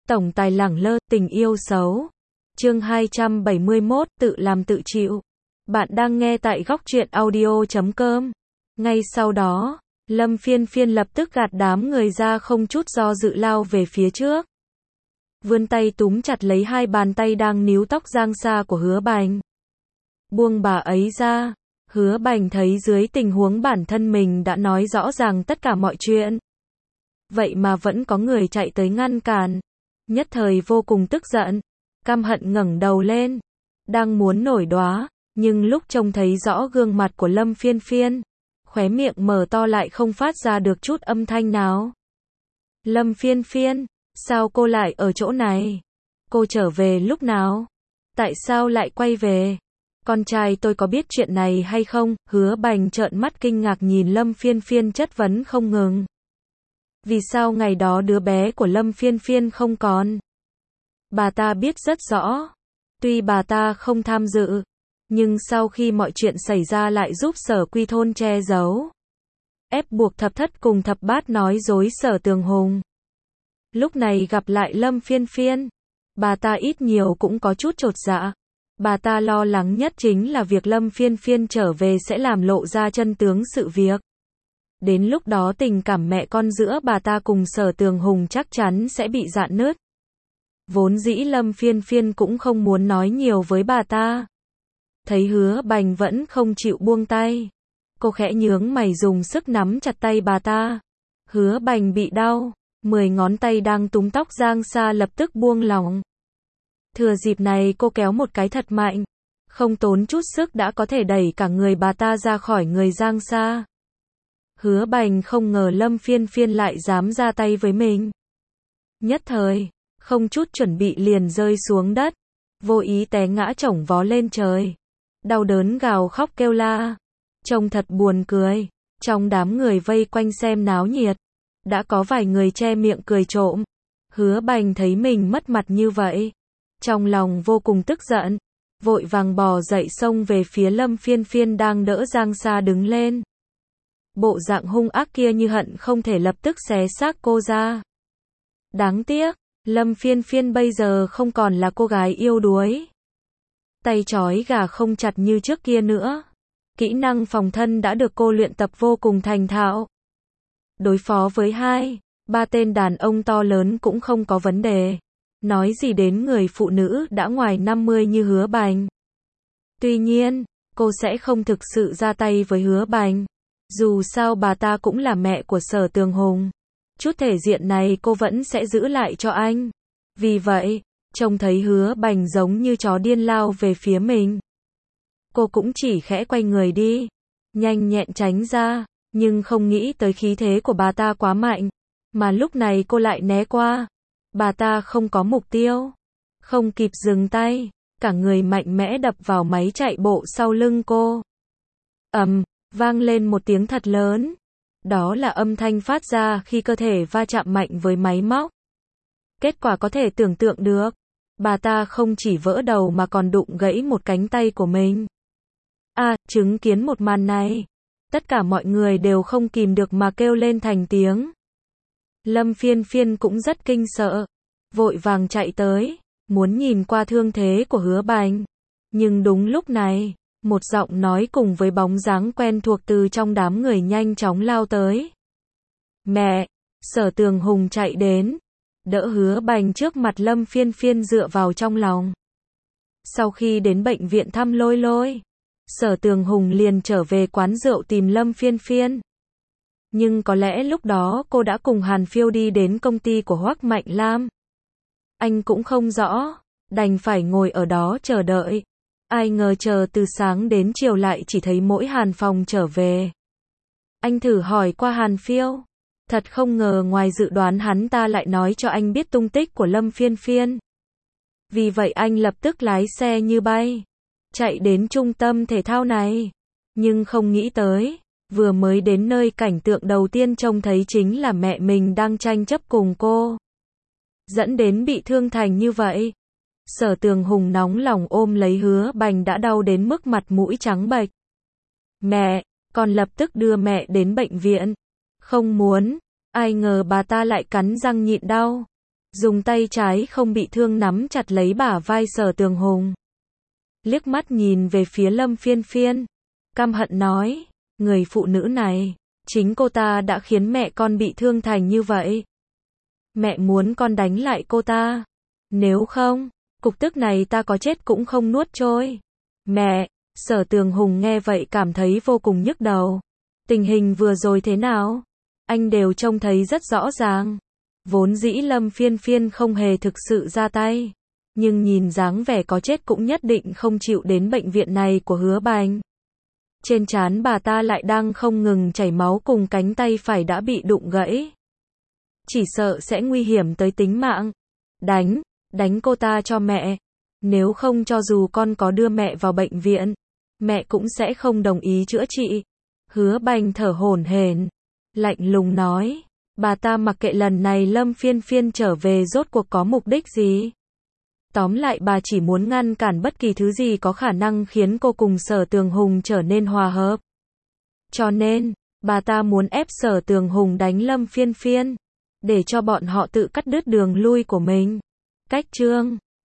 Tổng tài lẳng lơ, tình yêu xấu. Chương 271, tự làm tự chịu. Bạn đang nghe tại góc truyện audio.com. Ngay sau đó, Lâm Phiên Phiên lập tức gạt đám người ra, không chút do dự lao về phía trước. Vươn tay túm chặt lấy hai bàn tay đang níu tóc Giang Sa của Hứa Bành. Buông bà ấy ra. Hứa Bành thấy dưới tình huống bản thân mình đã nói rõ ràng tất cả mọi chuyện, vậy mà vẫn có người chạy tới ngăn cản. Nhất thời vô cùng tức giận, căm hận ngẩng đầu lên, đang muốn nổi đoá, nhưng lúc trông thấy rõ gương mặt của Lâm Phiên Phiên, khóe miệng mở to lại không phát ra được chút âm thanh nào. Lâm Phiên Phiên, sao cô lại ở chỗ này? Cô trở về lúc nào? Tại sao lại quay về? Con trai tôi có biết chuyện này hay không? Hứa Bành trợn mắt kinh ngạc nhìn Lâm Phiên Phiên chất vấn không ngừng. Vì sao ngày đó đứa bé của Lâm Phiên Phiên không còn? Bà ta biết rất rõ. Tuy bà ta không tham dự, nhưng sau khi mọi chuyện xảy ra lại giúp Sở Quy Thôn che giấu, ép buộc Thập Thất cùng Thập Bát nói dối Sở Tường Hùng. Lúc này gặp lại Lâm Phiên Phiên, bà ta ít nhiều cũng có chút chột dạ. Bà ta lo lắng nhất chính là việc Lâm Phiên Phiên trở về sẽ làm lộ ra chân tướng sự việc. Đến lúc đó tình cảm mẹ con giữa bà ta cùng Sở Tường Hùng chắc chắn sẽ bị rạn nứt. Vốn dĩ Lâm Phiên Phiên cũng không muốn nói nhiều với bà ta. Thấy Hứa Bành vẫn không chịu buông tay, cô khẽ nhướng mày dùng sức nắm chặt tay bà ta. Hứa Bành bị đau, 10 ngón tay đang túm tóc Giang Sa lập tức buông lỏng. Thừa dịp này cô kéo một cái thật mạnh, không tốn chút sức đã có thể đẩy cả người bà ta ra khỏi người Giang Sa. Hứa Bành không ngờ Lâm Phiên Phiên lại dám ra tay với mình. Nhất thời, không chút chuẩn bị liền rơi xuống đất, vô ý té ngã chổng vó lên trời. Đau đớn gào khóc kêu la, trông thật buồn cười. Trong đám người vây quanh xem náo nhiệt, đã có vài người che miệng cười trộm. Hứa Bành thấy mình mất mặt như vậy, trong lòng vô cùng tức giận, vội vàng bò dậy xông về phía Lâm Phiên Phiên đang đỡ Giang Sa đứng lên. Bộ dạng hung ác kia như hận không thể lập tức xé xác cô ra. Đáng tiếc, Lâm Phiên Phiên bây giờ không còn là cô gái yêu đuối. Tay trói gà không chặt như trước kia nữa. Kỹ năng phòng thân đã được cô luyện tập vô cùng thành thạo. Đối phó với 2-3 tên đàn ông to lớn cũng không có vấn đề. Nói gì đến người phụ nữ đã ngoài 50 như Hứa Bành. Tuy nhiên, cô sẽ không thực sự ra tay với Hứa Bành. Dù sao bà ta cũng là mẹ của Sở Tường Hùng. Chút thể diện này cô vẫn sẽ giữ lại cho anh. Vì vậy, trông thấy Hứa Bành giống như chó điên lao về phía mình, cô cũng chỉ khẽ quay người đi, nhanh nhẹn tránh ra, nhưng không nghĩ tới khí thế của bà ta quá mạnh, mà lúc này cô lại né qua. Bà ta không có mục tiêu, không kịp dừng tay, cả người mạnh mẽ đập vào máy chạy bộ sau lưng cô. Vang lên một tiếng thật lớn. Đó là âm thanh phát ra khi cơ thể va chạm mạnh với máy móc. Kết quả có thể tưởng tượng được, bà ta không chỉ vỡ đầu mà còn đụng gãy một cánh tay của mình. Chứng kiến một màn này, tất cả mọi người đều không kìm được mà kêu lên thành tiếng. Lâm Phiên Phiên cũng rất kinh sợ, vội vàng chạy tới, muốn nhìn qua thương thế của Hứa Bành. Nhưng đúng lúc này, một giọng nói cùng với bóng dáng quen thuộc từ trong đám người nhanh chóng lao tới. Mẹ! Sở Tường Hùng chạy đến, đỡ Hứa Bành trước mặt Lâm Phiên Phiên dựa vào trong lòng. Sau khi đến bệnh viện thăm Lôi Lôi, Sở Tường Hùng liền trở về quán rượu tìm Lâm Phiên Phiên. Nhưng có lẽ lúc đó cô đã cùng Hàn Phiêu đi đến công ty của Hoắc Mạnh Lam. Anh cũng không rõ, đành phải ngồi ở đó chờ đợi. Ai ngờ chờ từ sáng đến chiều lại chỉ thấy mỗi Hàn Phòng trở về. Anh thử hỏi qua Hàn Phiêu, thật không ngờ ngoài dự đoán hắn ta lại nói cho anh biết tung tích của Lâm Phiên Phiên. Vì vậy anh lập tức lái xe như bay, chạy đến trung tâm thể thao này. Nhưng không nghĩ tới, vừa mới đến nơi cảnh tượng đầu tiên trông thấy chính là mẹ mình đang tranh chấp cùng cô, dẫn đến bị thương thành như vậy. Sở Tường Hùng nóng lòng ôm lấy Hứa Bành đã đau đến mức mặt mũi trắng bệch. Mẹ, con lập tức đưa mẹ đến bệnh viện. Không muốn, ai ngờ bà ta lại cắn răng nhịn đau. dùng tay trái không bị thương nắm chặt lấy bả vai Sở Tường Hùng. Liếc mắt nhìn về phía Lâm Phiên Phiên, căm hận nói, người phụ nữ này, chính cô ta đã khiến mẹ con bị thương thành như vậy. Mẹ muốn con đánh lại cô ta. Nếu không, cục tức này ta có chết cũng không nuốt trôi. Mẹ, Sở Tường Hùng nghe vậy cảm thấy vô cùng nhức đầu. Tình hình vừa rồi thế nào? Anh đều trông thấy rất rõ ràng. Vốn dĩ Lâm Phiên Phiên không hề thực sự ra tay. Nhưng nhìn dáng vẻ có chết cũng nhất định không chịu đến bệnh viện này của Hứa Bành. Trên trán bà ta lại đang không ngừng chảy máu cùng cánh tay phải đã bị đụng gãy. Chỉ sợ sẽ nguy hiểm tới tính mạng. Đánh cô ta cho mẹ. Nếu không cho dù con có đưa mẹ vào bệnh viện, mẹ cũng sẽ không đồng ý chữa trị. Hứa Bành thở hổn hển, lạnh lùng nói, bà ta mặc kệ lần này Lâm Phiên Phiên trở về rốt cuộc có mục đích gì. Tóm lại bà chỉ muốn ngăn cản bất kỳ thứ gì có khả năng khiến cô cùng Sở Tường Hùng trở nên hòa hợp. Cho nên, bà ta muốn ép Sở Tường Hùng đánh Lâm Phiên Phiên, để cho bọn họ tự cắt đứt đường lui của mình. Cách chương